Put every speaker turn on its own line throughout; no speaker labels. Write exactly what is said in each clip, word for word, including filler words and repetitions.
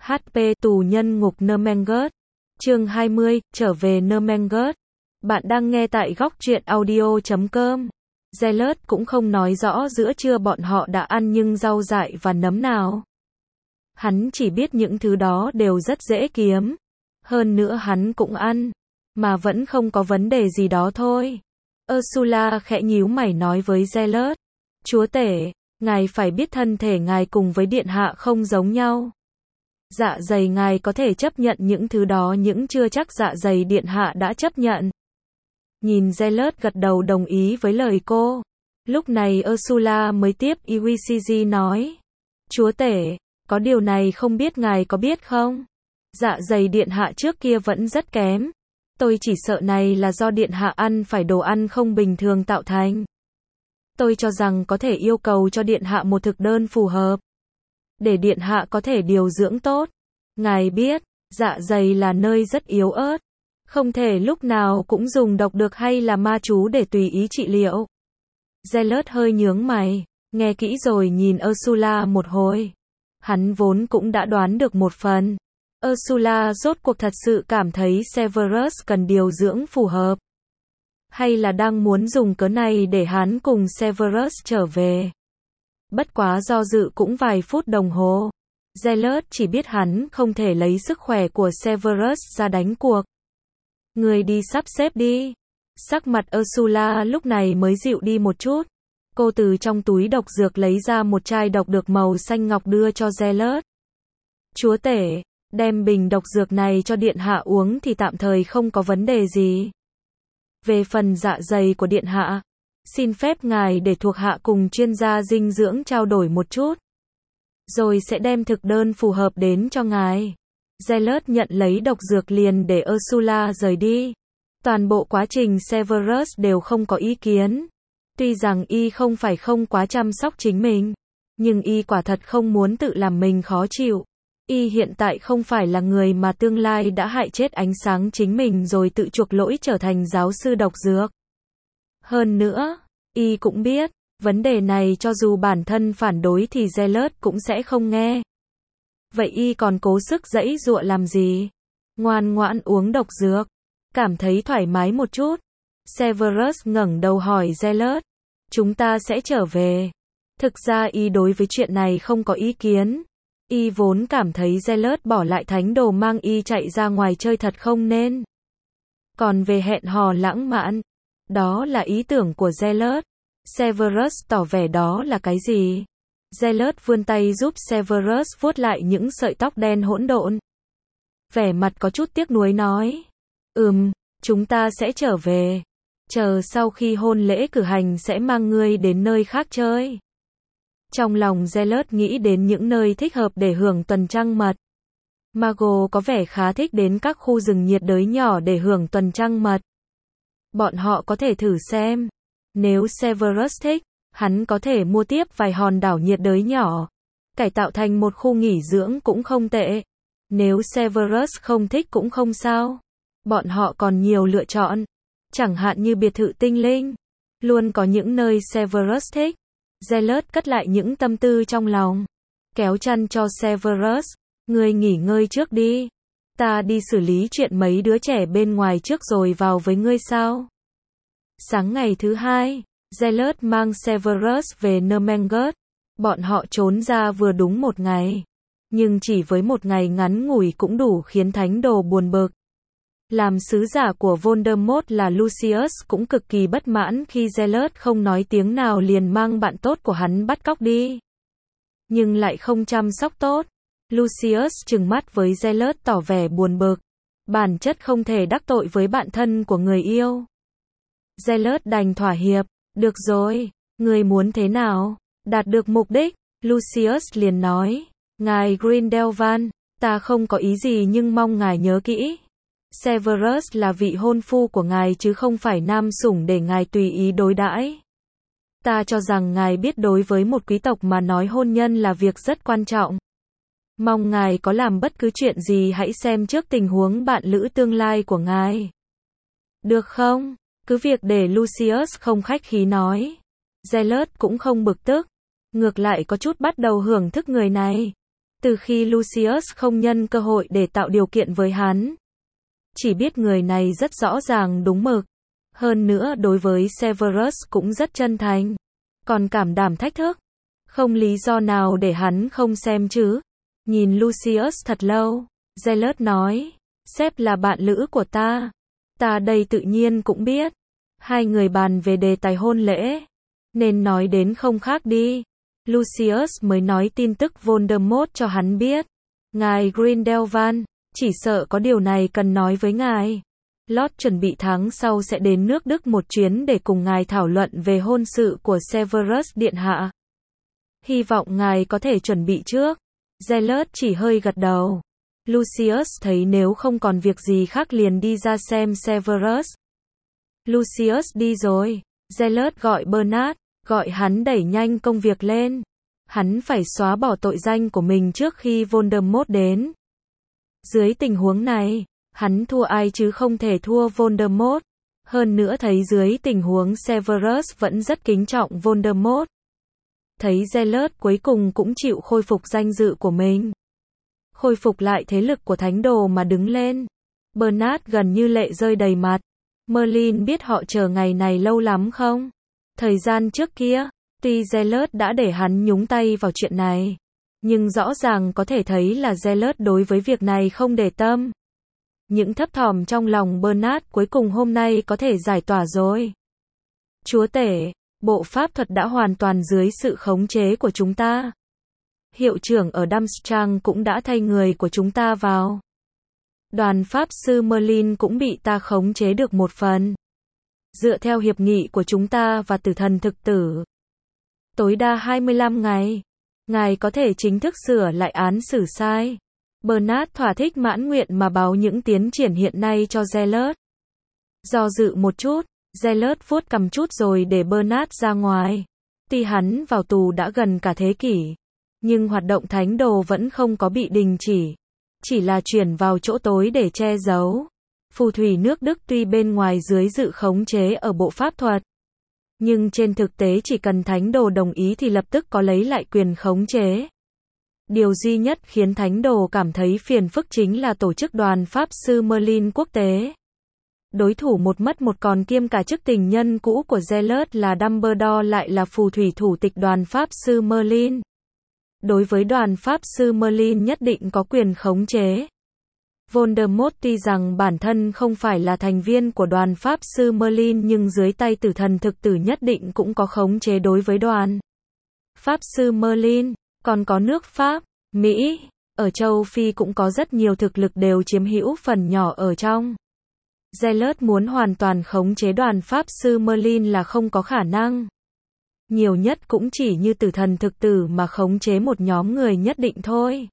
hát pê tù nhân ngục Nuremberg. Chương hai mươi, trở về Nuremberg. Bạn đang nghe tại góc truyện audio chấm com. Zealot cũng không nói rõ giữa trưa bọn họ đã ăn nhưng rau dại và nấm nào. Hắn chỉ biết những thứ đó đều rất dễ kiếm. Hơn nữa hắn cũng ăn. Mà vẫn không có vấn đề gì đó thôi. Ursula khẽ nhíu mày nói với Zealot. Chúa tể, ngài phải biết thân thể ngài cùng với điện hạ không giống nhau. Dạ dày ngài có thể chấp nhận những thứ đó nhưng chưa chắc dạ dày điện hạ đã chấp nhận. Nhìn Zealot gật đầu đồng ý với lời cô. Lúc này Ursula mới tiếp Iwishiji nói. Chúa tể, có điều này không biết ngài có biết không? Dạ dày điện hạ trước kia vẫn rất kém. Tôi chỉ sợ này là do điện hạ ăn phải đồ ăn không bình thường tạo thành. Tôi cho rằng có thể yêu cầu cho điện hạ một thực đơn phù hợp. Để điện hạ có thể điều dưỡng tốt. Ngài biết, dạ dày là nơi rất yếu ớt. Không thể lúc nào cũng dùng độc được hay là ma chú để tùy ý trị liệu. Zealot hơi nhướng mày, nghe kỹ rồi nhìn Ursula một hồi. Hắn vốn cũng đã đoán được một phần. Ursula rốt cuộc thật sự cảm thấy Severus cần điều dưỡng phù hợp. Hay là đang muốn dùng cớ này để hắn cùng Severus trở về. Bất quá do dự cũng vài phút đồng hồ. Zealot chỉ biết hắn không thể lấy sức khỏe của Severus ra đánh cuộc. Người đi sắp xếp đi. Sắc mặt Ursula lúc này mới dịu đi một chút. Cô từ trong túi độc dược lấy ra một chai độc được màu xanh ngọc đưa cho Zealot. Chúa tể, đem bình độc dược này cho điện hạ uống thì tạm thời không có vấn đề gì. Về phần dạ dày của điện hạ, xin phép ngài để thuộc hạ cùng chuyên gia dinh dưỡng trao đổi một chút. Rồi sẽ đem thực đơn phù hợp đến cho ngài. Zealot nhận lấy độc dược liền để Ursula rời đi. Toàn bộ quá trình Severus đều không có ý kiến. Tuy rằng y không phải không quá chăm sóc chính mình, nhưng y quả thật không muốn tự làm mình khó chịu. Y hiện tại không phải là người mà tương lai đã hại chết ánh sáng chính mình rồi tự chuộc lỗi trở thành giáo sư độc dược. Hơn nữa, y cũng biết, vấn đề này cho dù bản thân phản đối thì Zealot cũng sẽ không nghe. Vậy y còn cố sức giãy giụa làm gì? Ngoan ngoãn uống độc dược, cảm thấy thoải mái một chút. Severus ngẩng đầu hỏi Zealot, chúng ta sẽ trở về. Thực ra y đối với chuyện này không có ý kiến. Y vốn cảm thấy Zealot bỏ lại thánh đồ mang y chạy ra ngoài chơi thật không nên. Còn về hẹn hò lãng mạn, đó là ý tưởng của Zealot. Severus tỏ vẻ đó là cái gì? Zealot vươn tay giúp Severus vuốt lại những sợi tóc đen hỗn độn. Vẻ mặt có chút tiếc nuối nói. Ừm, chúng ta sẽ trở về. Chờ sau khi hôn lễ cử hành sẽ mang ngươi đến nơi khác chơi. Trong lòng Zealot nghĩ đến những nơi thích hợp để hưởng tuần trăng mật. Mago có vẻ khá thích đến các khu rừng nhiệt đới nhỏ để hưởng tuần trăng mật. Bọn họ có thể thử xem. Nếu Severus thích, hắn có thể mua tiếp vài hòn đảo nhiệt đới nhỏ. Cải tạo thành một khu nghỉ dưỡng cũng không tệ. Nếu Severus không thích cũng không sao. Bọn họ còn nhiều lựa chọn. Chẳng hạn như biệt thự tinh linh. Luôn có những nơi Severus thích. Zealot cất lại những tâm tư trong lòng. Kéo chăn cho Severus. Ngươi nghỉ ngơi trước đi. Ta đi xử lý chuyện mấy đứa trẻ bên ngoài trước rồi vào với ngươi sao? Sáng ngày thứ hai, Zealot mang Severus về Nuremberg. Bọn họ trốn ra vừa đúng một ngày. Nhưng chỉ với một ngày ngắn ngủi cũng đủ khiến thánh đồ buồn bực. Làm sứ giả của Voldemort là Lucius cũng cực kỳ bất mãn khi Zealot không nói tiếng nào liền mang bạn tốt của hắn bắt cóc đi. Nhưng lại không chăm sóc tốt. Lucius trừng mắt với Zealot tỏ vẻ buồn bực. Bản chất không thể đắc tội với bạn thân của người yêu. Zealot đành thỏa hiệp. Được rồi, người muốn thế nào? Đạt được mục đích, Lucius liền nói. Ngài Grindelwald, ta không có ý gì nhưng mong ngài nhớ kỹ. Severus là vị hôn phu của ngài chứ không phải nam sủng để ngài tùy ý đối đãi. Ta cho rằng ngài biết đối với một quý tộc mà nói hôn nhân là việc rất quan trọng. Mong ngài có làm bất cứ chuyện gì hãy xem trước tình huống bạn lữ tương lai của ngài. Được không? Cứ việc để Lucius không khách khí nói. Zealot cũng không bực tức. Ngược lại có chút bắt đầu hưởng thức người này. Từ khi Lucius không nhân cơ hội để tạo điều kiện với hắn. Chỉ biết người này rất rõ ràng đúng mực. Hơn nữa đối với Severus cũng rất chân thành. Còn cảm đảm thách thức. Không lý do nào để hắn không xem chứ. Nhìn Lucius thật lâu. Zealot nói. Sếp là bạn lữ của ta. Ta đây tự nhiên cũng biết. Hai người bàn về đề tài hôn lễ. Nên nói đến không khác đi. Lucius mới nói tin tức Voldemort cho hắn biết. Ngài Grindelwald, chỉ sợ có điều này cần nói với ngài. Lord chuẩn bị tháng sau sẽ đến nước Đức một chuyến để cùng ngài thảo luận về hôn sự của Severus điện hạ. Hy vọng ngài có thể chuẩn bị trước. Zealot chỉ hơi gật đầu. Lucius thấy nếu không còn việc gì khác liền đi ra xem Severus. Lucius đi rồi. Zealot gọi Bernard, gọi hắn đẩy nhanh công việc lên. Hắn phải xóa bỏ tội danh của mình trước khi Voldemort đến. Dưới tình huống này, hắn thua ai chứ không thể thua Voldemort. Hơn nữa thấy dưới tình huống Severus vẫn rất kính trọng Voldemort. Thấy Zealot cuối cùng cũng chịu khôi phục danh dự của mình. Khôi phục lại thế lực của thánh đồ mà đứng lên. Bernard gần như lệ rơi đầy mặt. Merlin biết họ chờ ngày này lâu lắm không? Thời gian trước kia, tuy Zealot đã để hắn nhúng tay vào chuyện này. Nhưng rõ ràng có thể thấy là Zealot đối với việc này không để tâm. Những thấp thỏm trong lòng Bernard cuối cùng hôm nay có thể giải tỏa rồi. Chúa tể, bộ pháp thuật đã hoàn toàn dưới sự khống chế của chúng ta. Hiệu trưởng ở Durmstrang cũng đã thay người của chúng ta vào. Đoàn pháp sư Merlin cũng bị ta khống chế được một phần. Dựa theo hiệp nghị của chúng ta và tử thần thực tử. Tối đa hai mươi lăm ngày. Ngài có thể chính thức sửa lại án xử sai. Bernard thỏa thích mãn nguyện mà báo những tiến triển hiện nay cho Zealot. Do dự một chút, Zealot vuốt cầm chút rồi để Bernard ra ngoài. Tuy hắn vào tù đã gần cả thế kỷ. Nhưng hoạt động thánh đồ vẫn không có bị đình chỉ. Chỉ là chuyển vào chỗ tối để che giấu. Phù thủy nước Đức tuy bên ngoài dưới sự khống chế ở bộ pháp thuật. Nhưng trên thực tế chỉ cần thánh đồ đồng ý thì lập tức có lấy lại quyền khống chế. Điều duy nhất khiến thánh đồ cảm thấy phiền phức chính là tổ chức đoàn pháp sư Merlin quốc tế. Đối thủ một mất một còn kiêm cả chức tình nhân cũ của Zealot là Dumbledore lại là phù thủy thủ tịch đoàn pháp sư Merlin. Đối với đoàn pháp sư Merlin nhất định có quyền khống chế. Voldemort tuy rằng bản thân không phải là thành viên của đoàn pháp sư Merlin nhưng dưới tay tử thần thực tử nhất định cũng có khống chế đối với đoàn pháp sư Merlin. Còn có nước Pháp, Mỹ, ở châu Phi cũng có rất nhiều thực lực đều chiếm hữu phần nhỏ ở trong. Zealot muốn hoàn toàn khống chế đoàn pháp sư Merlin là không có khả năng. Nhiều nhất cũng chỉ như tử thần thực tử mà khống chế một nhóm người nhất định thôi.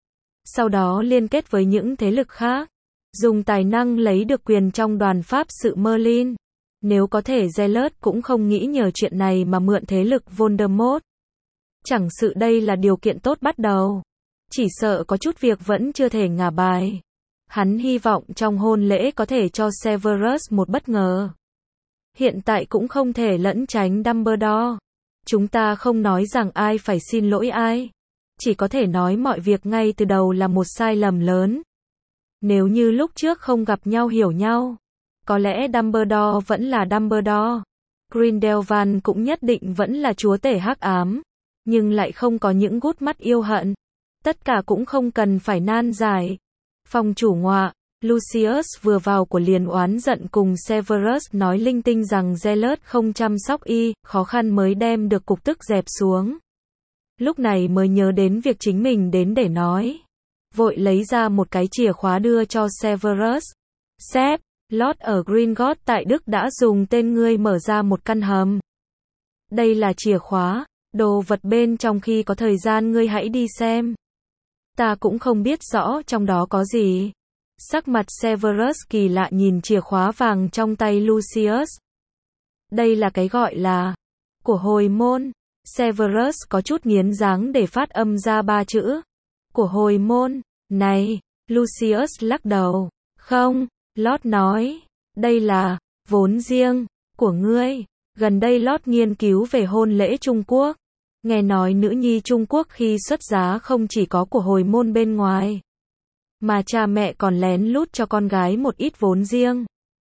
Sau đó liên kết với những thế lực khác. Dùng tài năng lấy được quyền trong đoàn pháp sự Merlin. Nếu có thể Zealot cũng không nghĩ nhờ chuyện này mà mượn thế lực Voldemort. Chẳng sự đây là điều kiện tốt bắt đầu. Chỉ sợ có chút việc vẫn chưa thể ngả bài. Hắn hy vọng trong hôn lễ có thể cho Severus một bất ngờ. Hiện tại cũng không thể lẫn tránh Dumbledore. Chúng ta không nói rằng ai phải xin lỗi ai. Chỉ có thể nói mọi việc ngay từ đầu là một sai lầm lớn. Nếu như lúc trước không gặp nhau hiểu nhau. Có lẽ Dumbledore vẫn là Dumbledore. Grindelwald cũng nhất định vẫn là chúa tể hắc ám. Nhưng lại không có những gút mắt yêu hận. Tất cả cũng không cần phải nan giải. Phòng chủ ngọa, Lucius vừa vào của liền oán giận cùng Severus nói linh tinh rằng Zealot không chăm sóc y, khó khăn mới đem được cục tức dẹp xuống. Lúc này mới nhớ đến việc chính mình đến để nói. Vội lấy ra một cái chìa khóa đưa cho Severus. Sếp, Lord ở Gringotts tại Đức đã dùng tên ngươi mở ra một căn hầm. Đây là chìa khóa, đồ vật bên trong khi có thời gian ngươi hãy đi xem. Ta cũng không biết rõ trong đó có gì. Sắc mặt Severus kỳ lạ nhìn chìa khóa vàng trong tay Lucius. Đây là cái gọi là của hồi môn. Severus có chút nghiến dáng để phát âm ra ba chữ. Của hồi môn. Này, Lucius lắc đầu. Không, Lord nói. Đây là vốn riêng của ngươi. Gần đây Lord nghiên cứu về hôn lễ Trung Quốc. Nghe nói nữ nhi Trung Quốc khi xuất giá không chỉ có của hồi môn bên ngoài, mà cha mẹ còn lén lút cho con gái một ít vốn riêng.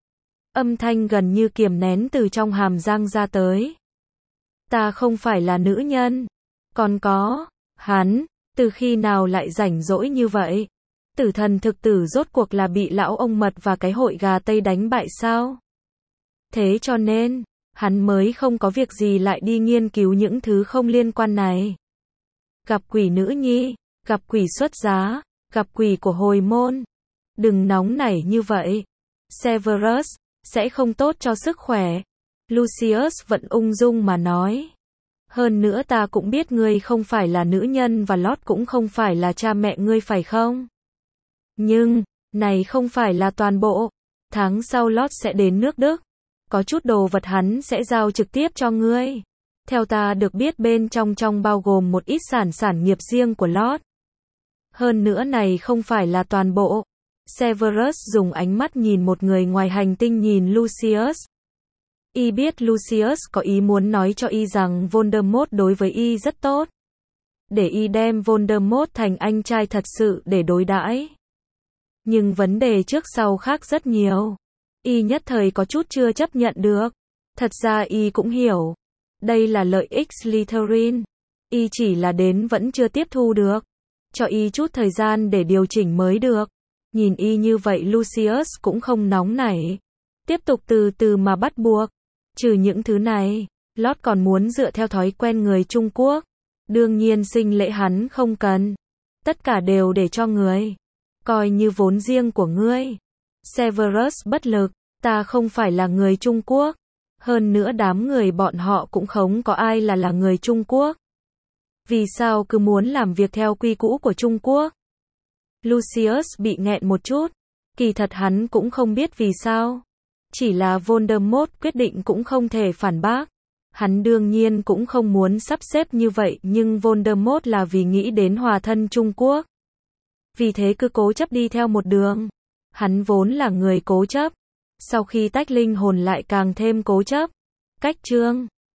Âm thanh gần như kiềm nén từ trong hàm răng ra tới. Ta không phải là nữ nhân. Còn có, hắn, từ khi nào lại rảnh rỗi như vậy? Tử thần thực tử rốt cuộc là bị lão ông mật và cái hội gà Tây đánh bại sao? Thế cho nên, hắn mới không có việc gì lại đi nghiên cứu những thứ không liên quan này. Gặp quỷ nữ nhi, gặp quỷ xuất giá, gặp quỷ của hồi môn. Đừng nóng nảy như vậy. Severus, sẽ không tốt cho sức khỏe. Lucius vẫn ung dung mà nói. Hơn nữa ta cũng biết ngươi không phải là nữ nhân và Lót cũng không phải là cha mẹ ngươi phải không? Nhưng, này không phải là toàn bộ. Tháng sau Lót sẽ đến nước Đức. Có chút đồ vật hắn sẽ giao trực tiếp cho ngươi. Theo ta được biết bên trong trong bao gồm một ít sản sản nghiệp riêng của Lót. Hơn nữa này không phải là toàn bộ. Severus dùng ánh mắt nhìn một người ngoài hành tinh nhìn Lucius. Y biết Lucius có ý muốn nói cho Y rằng Voldemort đối với Y rất tốt. Để Y đem Voldemort thành anh trai thật sự để đối đãi. Nhưng vấn đề trước sau khác rất nhiều. Y nhất thời có chút chưa chấp nhận được. Thật ra Y cũng hiểu. Đây là lợi ích Slytherin. Y chỉ là đến vẫn chưa tiếp thu được. Cho Y chút thời gian để điều chỉnh mới được. Nhìn Y như vậy Lucius cũng không nóng nảy. Tiếp tục từ từ mà bắt buộc. Trừ những thứ này, Lót còn muốn dựa theo thói quen người Trung Quốc. Đương nhiên sinh lễ hắn không cần. Tất cả đều để cho người. Coi như vốn riêng của ngươi. Severus bất lực. Ta không phải là người Trung Quốc. Hơn nữa đám người bọn họ cũng không có ai là là người Trung Quốc. Vì sao cứ muốn làm việc theo quy cũ của Trung Quốc? Lucius bị nghẹn một chút. Kỳ thật hắn cũng không biết vì sao. Chỉ là Voldemort quyết định cũng không thể phản bác. Hắn đương nhiên cũng không muốn sắp xếp như vậy nhưng Voldemort là vì nghĩ đến hòa thân Trung Quốc. Vì thế cứ cố chấp đi theo một đường. Hắn vốn là người cố chấp. Sau khi tách linh hồn lại càng thêm cố chấp. Cách chương